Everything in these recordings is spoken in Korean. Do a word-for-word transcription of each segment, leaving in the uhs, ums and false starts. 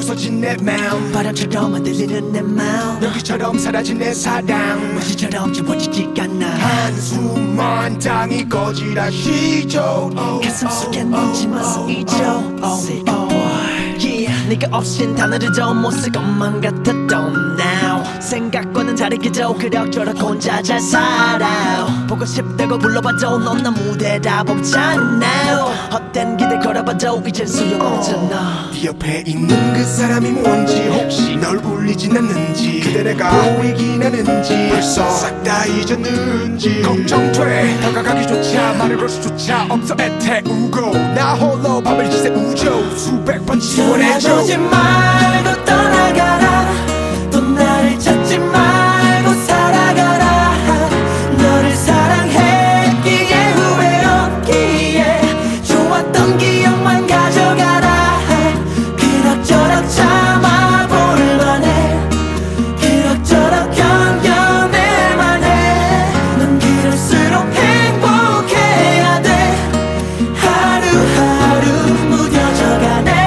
부서진 내 마음 바람처럼 흔들리는 내 마음 연기처럼 사라진 내 사랑 무시처럼 지워지지가 않아 한숨만 땅이 거지라시죠 가슴 속에 넌지만 쓰이죠 Sick boy Yeah 네가 없인 단어를 더 못 쓸 것만 같았던 now 생각과는 다르게도 그럭저럭 혼자 잘 살아 보고 싶다고 불러봐도 넌 나 무대다 없잖아 헛된 기대 걸어봐도 이젠 소용없잖아 네 옆에 있는 그 사람이 뭔지 혹시 널 울리진 않는지 그대 내가 보이긴 하는지 벌써 싹 다 잊었는지 걱정돼 다가가기조차 말을 걸 수조차 없어 애태우고 나 홀로 밤을 지새우죠 수백 번 지원해줘 보지 말고 떠나가라 또 나를 찾지 말고 살아가라 너를 사랑했기에 후회 없기에 좋았던 기억만 가져가라 그럭저럭 참아볼 만해 그럭저럭 견뎌낼 만해 넌 그럴수록 행복해야 돼 하루하루 무뎌져가네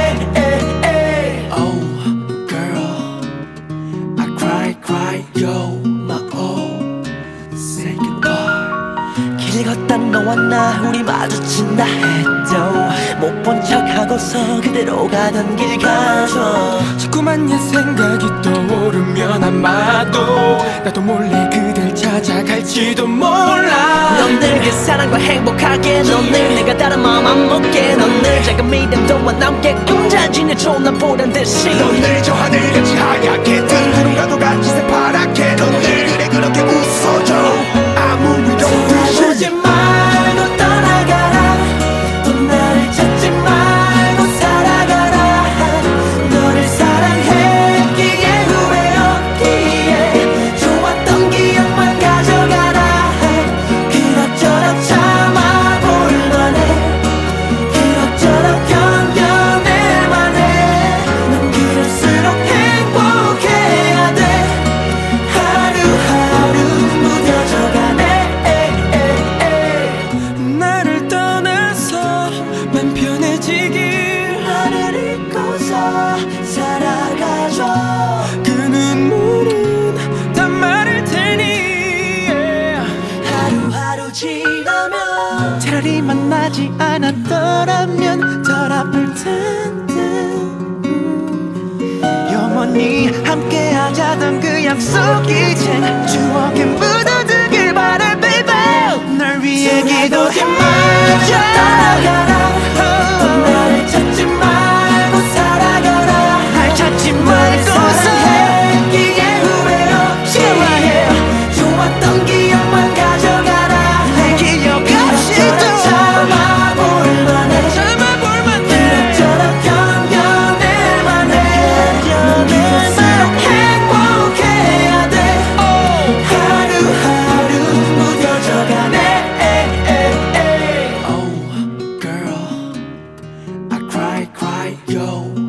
Yo, my oh, say goodbye 길 걷다 너와 나 우리 마주친다 해도 못 본 척하고서 그대로 가던 길 가줘 자꾸만 옛 생각이 떠오르면 아마도 나도 몰래 그댈 찾아갈지도 몰라 넌 늘 그 사랑과 행복하게 넌 늘 내가 다른 마음 안 먹게 넌 늘 작은 믿음도와 남게 꿈자지내줘 난 보란 듯이 넌 늘 저 하늘같이 하얗게 뜬 구름과도 같이 새파랗게 넌 늘 그래 그렇게 웃어줘 아무 일 없듯이 보지 말고 떠나가라 또 나를 찾지 말고 살아가라 너를 사랑했기에 후회 없기에 좋았던 기억만 가져가라 그럭저럭 참아볼 만해 그럭저럭 견뎌낼 만해 넌 그럴수록 행복해야 돼 하루하루 무뎌져가네 나를 떠나서 맘 편해지길 나를 잊고서 살아가줘 그 눈물은 다 마를 테니 하루하루 지나면 차라리 만나지 않았더라면 덜 아플 텐데 영원히 함께 하자던 그 약속 이젠 추억에 묻어두길 바래 baby 널 위해 기도해 말고 떠나가라 또 나를 찾지 말고 살아가라 날 찾지 말고 사랑했기에 후회 없기에 좋았던 기억만 가져가라 내 기억 없이도 참아볼 만해 참아볼 만해 그럭저럭 견뎌낼 만해 넌 그럴수록 행복해야 돼 하루하루 무뎌져가네 Oh girl I cry cry yo